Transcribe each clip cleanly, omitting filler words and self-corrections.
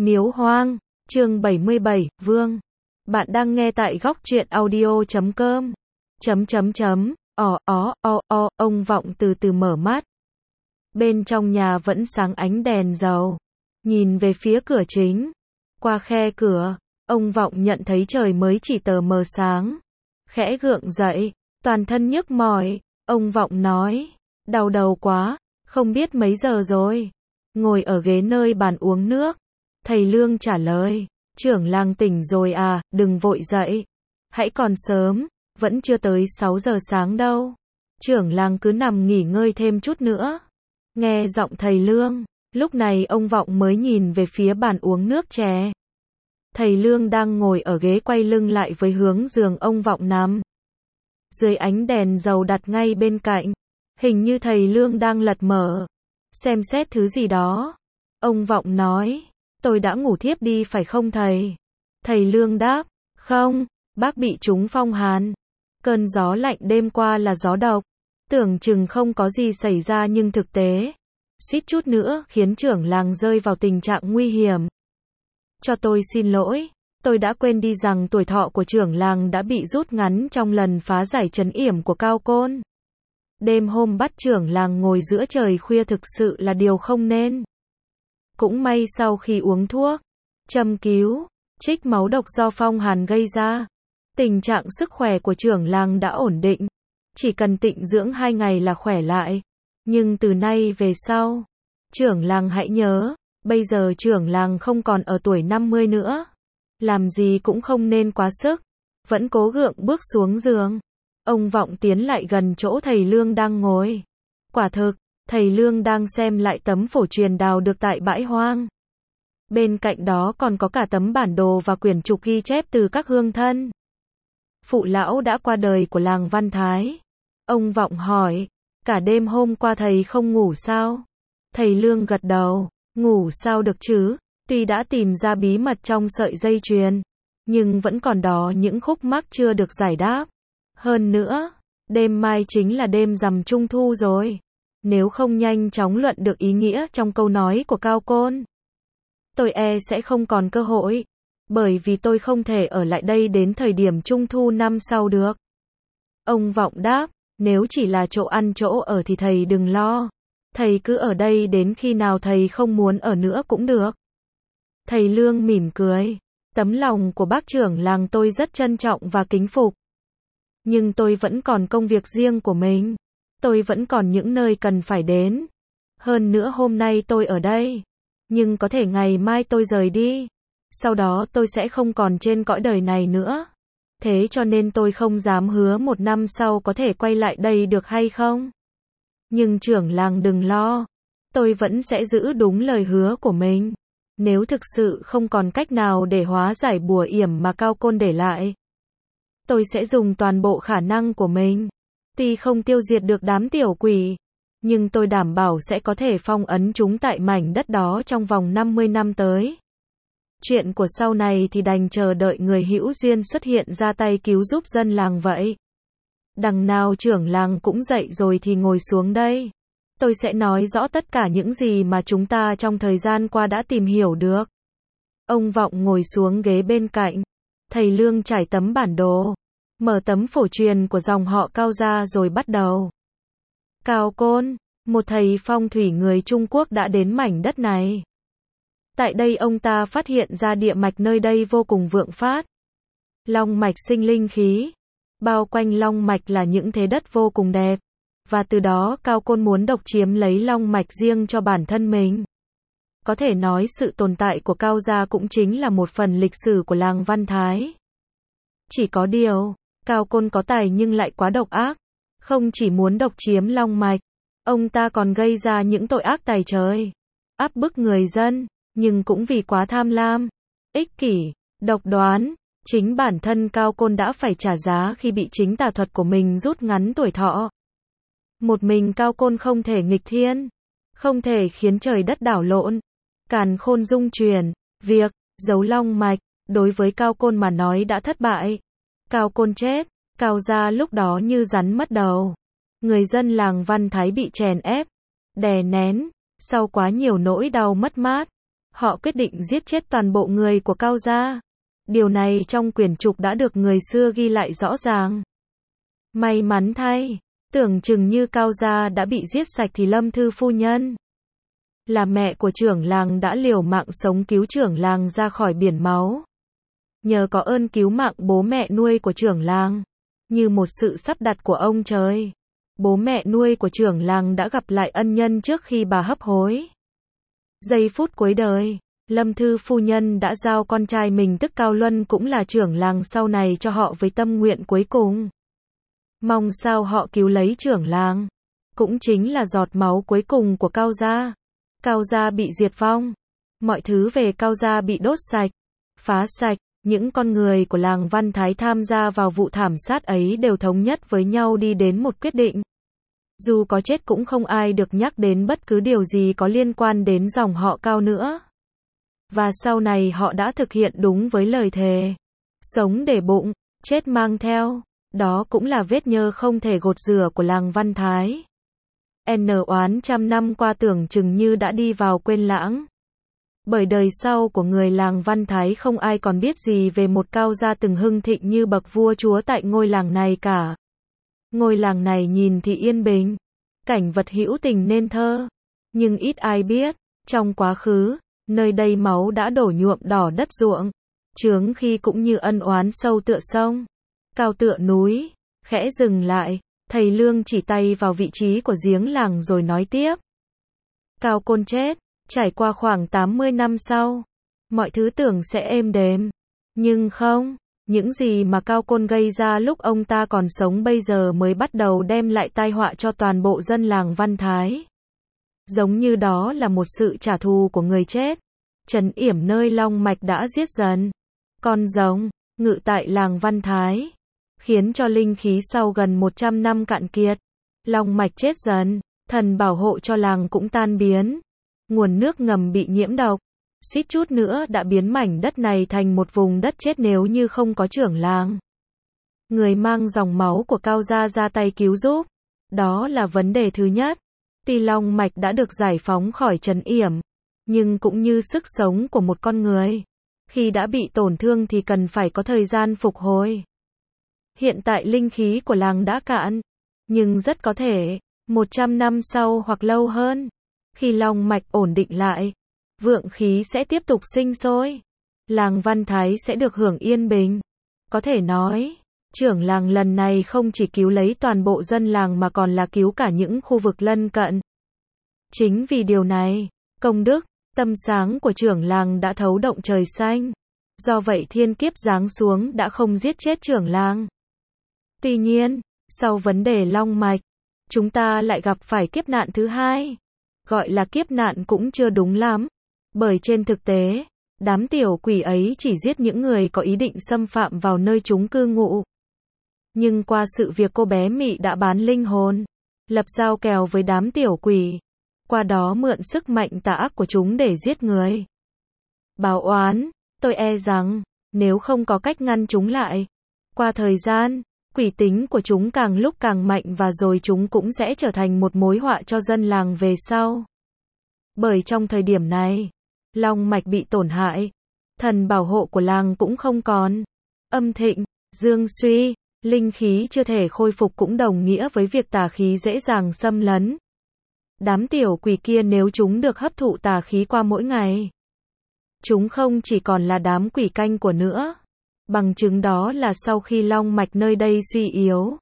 Miếu hoang, chương 77, Vương. Bạn đang nghe tại góc truyện audio.com. Ông Vọng từ từ mở mắt. Bên trong nhà vẫn sáng ánh đèn dầu. Nhìn về phía cửa chính. Qua khe cửa, ông Vọng nhận thấy trời mới chỉ tờ mờ sáng. Khẽ gượng dậy, toàn thân nhức mỏi. Ông Vọng nói, đau đầu quá, không biết mấy giờ rồi. Ngồi ở ghế nơi bàn uống nước. Thầy Lương trả lời, trưởng làng tỉnh rồi à, đừng vội dậy. Hãy còn sớm, vẫn chưa tới 6 giờ sáng đâu. Trưởng làng cứ nằm nghỉ ngơi thêm chút nữa. Nghe giọng thầy Lương, lúc này ông Vọng mới nhìn về phía bàn uống nước chè. Thầy Lương đang ngồi ở ghế quay lưng lại với hướng giường ông Vọng nằm. Dưới ánh đèn dầu đặt ngay bên cạnh, hình như thầy Lương đang lật mở, xem xét thứ gì đó. Ông Vọng nói, tôi đã ngủ thiếp đi phải không thầy? Thầy Lương đáp, không, bác bị trúng phong hàn. Cơn gió lạnh đêm qua là gió độc. Tưởng chừng không có gì xảy ra nhưng thực tế, suýt chút nữa khiến trưởng làng rơi vào tình trạng nguy hiểm. Cho tôi xin lỗi, tôi đã quên đi rằng tuổi thọ của trưởng làng đã bị rút ngắn trong lần phá giải trấn yểm của Cao Côn. Đêm hôm bắt trưởng làng ngồi giữa trời khuya thực sự là điều không nên. Cũng may sau khi uống thuốc, châm cứu, trích máu độc do phong hàn gây ra, tình trạng sức khỏe của trưởng làng đã ổn định. Chỉ cần tịnh dưỡng 2 ngày là khỏe lại. Nhưng từ nay về sau, trưởng làng hãy nhớ, bây giờ trưởng làng không còn ở tuổi 50 nữa. Làm gì cũng không nên quá sức. Vẫn cố gượng bước xuống giường. Ông Vọng tiến lại gần chỗ thầy Lương đang ngồi. Quả thực, thầy Lương đang xem lại tấm phổ truyền đào được tại bãi hoang. Bên cạnh đó còn có cả tấm bản đồ và quyển trục ghi chép từ các hương thân. Phụ lão đã qua đời của làng Văn Thái. Ông Vọng hỏi, cả đêm hôm qua thầy không ngủ sao? Thầy Lương gật đầu, ngủ sao được chứ, tuy đã tìm ra bí mật trong sợi dây chuyền, nhưng vẫn còn đó những khúc mắc chưa được giải đáp. Hơn nữa, đêm mai chính là đêm rằm Trung Thu rồi. Nếu không nhanh chóng luận được ý nghĩa trong câu nói của Cao Côn, tôi sẽ không còn cơ hội, bởi vì tôi không thể ở lại đây đến thời điểm Trung Thu năm sau được. Ông Vọng đáp, nếu chỉ là chỗ ăn chỗ ở thì thầy đừng lo. Thầy cứ ở đây đến khi nào thầy không muốn ở nữa cũng được. Thầy Lương mỉm cười, tấm lòng của bác trưởng làng tôi rất trân trọng và kính phục. Nhưng tôi vẫn còn công việc riêng của mình. Tôi vẫn còn những nơi cần phải đến. Hơn nữa hôm nay tôi ở đây. Nhưng có thể ngày mai tôi rời đi. Sau đó tôi sẽ không còn trên cõi đời này nữa. Thế cho nên tôi không dám hứa 1 năm sau có thể quay lại đây được hay không. Nhưng trưởng làng đừng lo. Tôi vẫn sẽ giữ đúng lời hứa của mình. Nếu thực sự không còn cách nào để hóa giải bùa yểm mà Cao Côn để lại, tôi sẽ dùng toàn bộ khả năng của mình. Tuy không tiêu diệt được đám tiểu quỷ, nhưng tôi đảm bảo sẽ có thể phong ấn chúng tại mảnh đất đó trong vòng 50 năm tới. Chuyện của sau này thì đành chờ đợi người hữu duyên xuất hiện ra tay cứu giúp dân làng vậy. Đằng nào trưởng làng cũng dậy rồi thì ngồi xuống đây. Tôi sẽ nói rõ tất cả những gì mà chúng ta trong thời gian qua đã tìm hiểu được. Ông Vọng ngồi xuống ghế bên cạnh. Thầy Lương trải tấm bản đồ, mở tấm phổ truyền của dòng họ Cao ra rồi bắt đầu. Cao Côn, một thầy phong thủy người Trung Quốc đã đến mảnh đất này. Tại đây ông ta phát hiện ra địa mạch nơi đây vô cùng vượng phát. Long mạch sinh linh khí. Bao quanh long mạch là những thế đất vô cùng đẹp. Và từ đó Cao Côn muốn độc chiếm lấy long mạch riêng cho bản thân mình. Có thể nói sự tồn tại của Cao gia cũng chính là một phần lịch sử của làng Văn Thái. Chỉ có điều, Cao Côn có tài nhưng lại quá độc ác. Không chỉ muốn độc chiếm long mạch, ông ta còn gây ra những tội ác tày trời. Áp bức người dân, nhưng cũng vì quá tham lam, ích kỷ, độc đoán. Chính bản thân Cao Côn đã phải trả giá khi bị chính tà thuật của mình rút ngắn tuổi thọ. Một mình Cao Côn không thể nghịch thiên, không thể khiến trời đất đảo lộn, càn khôn dung chuyển. Việc giấu long mạch đối với Cao Côn mà nói đã thất bại. Cao Côn chết, Cao gia lúc đó như rắn mất đầu. Người dân làng Văn Thái bị chèn ép, đè nén, sau quá nhiều nỗi đau mất mát, Họ quyết định giết chết toàn bộ người của Cao gia. Điều này trong quyển trục đã được người xưa ghi lại rõ ràng. May mắn thay, tưởng chừng như Cao gia đã bị giết sạch thì Lâm Thư phu nhân, là mẹ của trưởng làng, đã liều mạng sống cứu trưởng làng ra khỏi biển máu. Nhờ có ơn cứu mạng bố mẹ nuôi của trưởng làng, như một sự sắp đặt của ông trời, bố mẹ nuôi của trưởng làng đã gặp lại ân nhân trước khi bà hấp hối. Giây phút cuối đời, Lâm Thư phu nhân đã giao con trai mình tức Cao Luân cũng là trưởng làng sau này cho họ với tâm nguyện cuối cùng. Mong sao họ cứu lấy trưởng làng. Cũng chính là giọt máu cuối cùng của Cao gia. Cao gia bị diệt vong. Mọi thứ về Cao gia bị đốt sạch, phá sạch. Những con người của làng Văn Thái tham gia vào vụ thảm sát ấy đều thống nhất với nhau đi đến một quyết định. Dù có chết cũng không ai được nhắc đến bất cứ điều gì có liên quan đến dòng họ Cao nữa. Và sau này họ đã thực hiện đúng với lời thề. Sống để bụng, chết mang theo. Đó cũng là vết nhơ không thể gột rửa của làng Văn Thái. Oán trăm năm qua tưởng chừng như đã đi vào quên lãng. Bởi đời sau của người làng Văn Thái không ai còn biết gì về một Cao gia từng hưng thịnh như bậc vua chúa tại ngôi làng này cả. Ngôi làng này nhìn thì yên bình, cảnh vật hữu tình nên thơ. Nhưng ít ai biết, trong quá khứ, nơi đây máu đã đổ nhuộm đỏ đất ruộng. Chướng khi cũng như ân oán sâu tựa sông, cao tựa núi. Khẽ dừng lại, thầy Lương chỉ tay vào vị trí của giếng làng rồi nói tiếp. Cao Côn chết, trải qua khoảng 80 năm sau. Mọi thứ tưởng sẽ êm đềm. Nhưng không, những gì mà Cao Côn gây ra lúc ông ta còn sống bây giờ mới bắt đầu đem lại tai họa cho toàn bộ dân làng Văn Thái. Giống như đó là một sự trả thù của người chết. Trấn yểm nơi Long Mạch đã giết dần. Con rồng, ngự tại làng Văn Thái. Khiến cho linh khí sau gần 100 năm cạn kiệt. Long Mạch chết dần, thần bảo hộ cho làng cũng tan biến. Nguồn nước ngầm bị nhiễm độc. Suýt chút nữa đã biến mảnh đất này thành một vùng đất chết nếu như không có trưởng làng. Người mang dòng máu của Cao gia ra tay cứu giúp. Đó là vấn đề thứ nhất. Tuy Long Mạch đã được giải phóng khỏi trấn yểm, nhưng cũng như sức sống của một con người. Khi đã bị tổn thương thì cần phải có thời gian phục hồi. Hiện tại linh khí của làng đã cạn, nhưng rất có thể, 100 năm sau hoặc lâu hơn, khi Long Mạch ổn định lại, vượng khí sẽ tiếp tục sinh sôi. Làng Văn Thái sẽ được hưởng yên bình. Có thể nói, trưởng làng lần này không chỉ cứu lấy toàn bộ dân làng mà còn là cứu cả những khu vực lân cận. Chính vì điều này, công đức, tâm sáng của trưởng làng đã thấu động trời xanh. Do vậy thiên kiếp giáng xuống đã không giết chết trưởng làng. Tuy nhiên, sau vấn đề Long Mạch, chúng ta lại gặp phải kiếp nạn thứ hai. Gọi là kiếp nạn cũng chưa đúng lắm. Bởi trên thực tế, đám tiểu quỷ ấy chỉ giết những người có ý định xâm phạm vào nơi chúng cư ngụ. Nhưng qua sự việc cô bé Mị đã bán linh hồn, lập giao kèo với đám tiểu quỷ, qua đó mượn sức mạnh tà ác của chúng để giết người. Báo oán, tôi e rằng, nếu không có cách ngăn chúng lại, qua thời gian, quỷ tính của chúng càng lúc càng mạnh và rồi chúng cũng sẽ trở thành một mối họa cho dân làng về sau. Bởi trong thời điểm này, Long Mạch bị tổn hại, thần bảo hộ của làng cũng không còn. Âm thịnh, dương suy, linh khí chưa thể khôi phục cũng đồng nghĩa với việc tà khí dễ dàng xâm lấn. Đám tiểu quỷ kia nếu chúng được hấp thụ tà khí qua mỗi ngày, chúng không chỉ còn là đám quỷ canh của nữa. Bằng chứng đó là sau khi Long Mạch nơi đây suy yếu,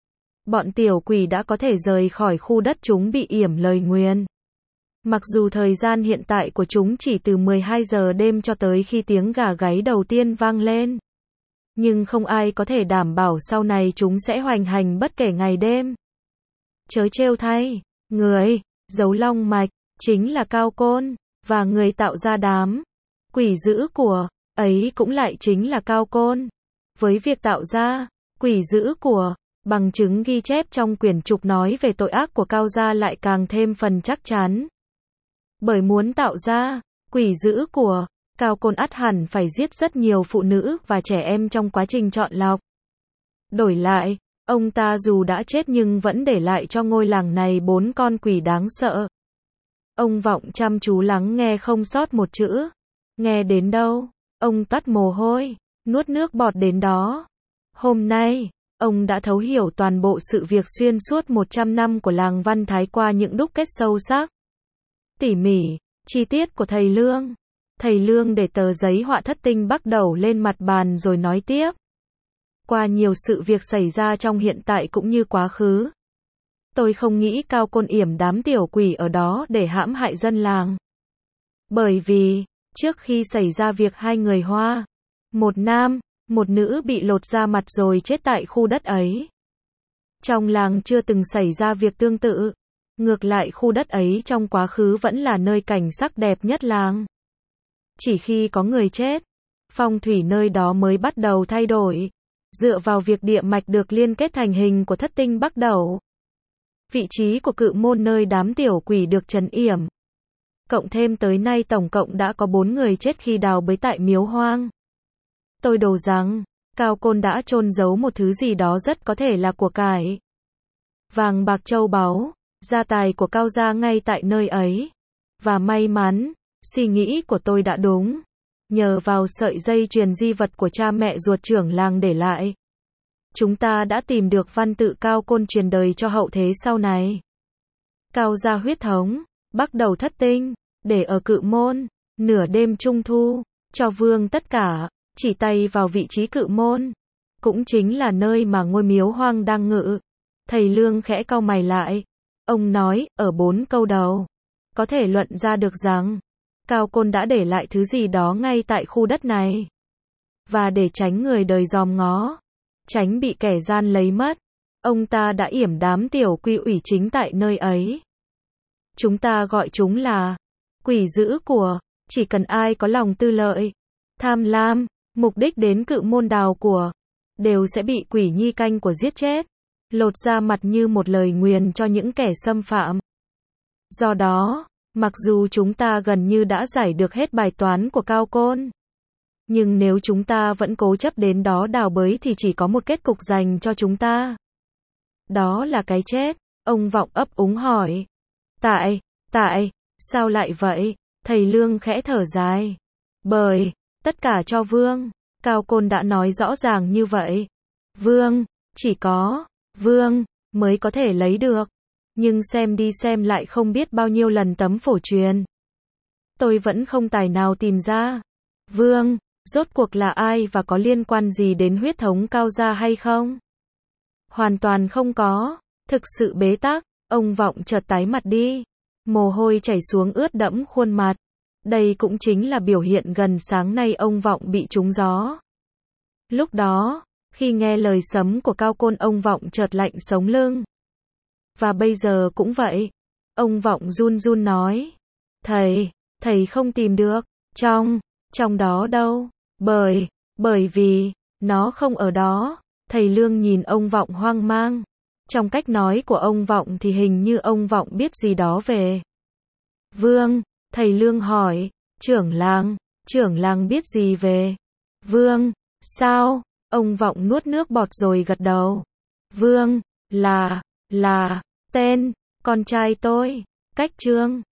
bọn tiểu quỷ đã có thể rời khỏi khu đất chúng bị yểm lời nguyền. Mặc dù thời gian hiện tại của chúng chỉ từ 12 giờ đêm cho tới khi tiếng gà gáy đầu tiên vang lên. Nhưng không ai có thể đảm bảo sau này chúng sẽ hoành hành bất kể ngày đêm. Chớ trêu thay, người giấu Long Mạch chính là Cao Côn, và người tạo ra đám quỷ dữ của ấy cũng lại chính là Cao Côn. Với việc tạo ra quỷ dữ của, bằng chứng ghi chép trong quyển trục nói về tội ác của Cao gia lại càng thêm phần chắc chắn. Bởi muốn tạo ra quỷ dữ của, Cao Côn ắt hẳn phải giết rất nhiều phụ nữ và trẻ em trong quá trình chọn lọc. Đổi lại, ông ta dù đã chết nhưng vẫn để lại cho ngôi làng này 4 con quỷ đáng sợ. Ông Vọng chăm chú lắng nghe không sót một chữ. Nghe đến đâu, ông toát mồ hôi, nuốt nước bọt đến đó. Hôm nay, ông đã thấu hiểu toàn bộ sự việc xuyên suốt 100 năm của làng Văn Thái qua những đúc kết sâu sắc, tỉ mỉ, chi tiết của thầy Lương. Thầy Lương để tờ giấy họa thất tinh bắt đầu lên mặt bàn rồi nói tiếp. Qua nhiều sự việc xảy ra trong hiện tại cũng như quá khứ, tôi không nghĩ Cao Côn yểm đám tiểu quỷ ở đó để hãm hại dân làng. Bởi vì, trước khi xảy ra việc hai người Hoa, một nam, một nữ bị lột da mặt rồi chết tại khu đất ấy, trong làng chưa từng xảy ra việc tương tự. Ngược lại khu đất ấy trong quá khứ vẫn là nơi cảnh sắc đẹp nhất làng. Chỉ khi có người chết, phong thủy nơi đó mới bắt đầu thay đổi. Dựa vào việc địa mạch được liên kết thành hình của thất tinh bắt đầu, vị trí của cự môn nơi đám tiểu quỷ được trấn yểm. Cộng thêm tới nay tổng cộng đã có 4 người chết khi đào bới tại miếu hoang. Tôi đồ rằng, Cao Côn đã chôn giấu một thứ gì đó rất có thể là của cải. Vàng bạc châu báu, gia tài của Cao gia ngay tại nơi ấy. Và may mắn, suy nghĩ của tôi đã đúng. Nhờ vào sợi dây chuyền di vật của cha mẹ ruột trưởng làng để lại, chúng ta đã tìm được văn tự Cao Côn truyền đời cho hậu thế sau này. Cao gia huyết thống, bắt đầu thất tinh, để ở cự môn, nửa đêm trung thu, cho vương tất cả, chỉ tay vào vị trí cự môn. Cũng chính là nơi mà ngôi miếu hoang đang ngự. Thầy Lương khẽ cau mày lại. Ông nói, ở 4 câu đầu, có thể luận ra được rằng, Cao Côn đã để lại thứ gì đó ngay tại khu đất này. Và để tránh người đời dòm ngó, tránh bị kẻ gian lấy mất, ông ta đã yểm đám tiểu quỷ ủy chính tại nơi ấy. Chúng ta gọi chúng là quỷ giữ của. Chỉ cần ai có lòng tư lợi, tham lam, mục đích đến cự môn đào của, đều sẽ bị quỷ nhi canh của giết chết, lột ra mặt như một lời nguyền cho những kẻ xâm phạm. Do đó, mặc dù chúng ta gần như đã giải được hết bài toán của Cao Côn, nhưng nếu chúng ta vẫn cố chấp đến đó đào bới thì chỉ có một kết cục dành cho chúng ta. Đó là cái chết. Ông Vọng ấp úng hỏi. Tại, sao lại vậy? Thầy Lương khẽ thở dài. Bởi, tất cả cho Vương. Cao Côn đã nói rõ ràng như vậy. Vương, chỉ có Vương mới có thể lấy được. Nhưng xem đi xem lại không biết bao nhiêu lần tấm phổ truyền, tôi vẫn không tài nào tìm ra. Vương, rốt cuộc là ai và có liên quan gì đến huyết thống Cao gia hay không? Hoàn toàn không có. Thực sự bế tắc. Ông Vọng chợt tái mặt đi. Mồ hôi chảy xuống ướt đẫm khuôn mặt. Đây cũng chính là biểu hiện gần sáng nay ông Vọng bị trúng gió. Lúc đó, khi nghe lời sấm của Cao Côn ông Vọng chợt lạnh sống lưng. Và bây giờ cũng vậy. Ông Vọng run run nói. Thầy không tìm được. Trong đó đâu. Bởi vì, nó không ở đó. Thầy Lương nhìn ông Vọng hoang mang. Trong cách nói của ông Vọng thì hình như ông Vọng biết gì đó về Vương. Thầy Lương hỏi. Trưởng làng biết gì về Vương? Sao? Ông Vọng nuốt nước bọt rồi gật đầu. Vương, là tên con trai tôi. Cách Trương.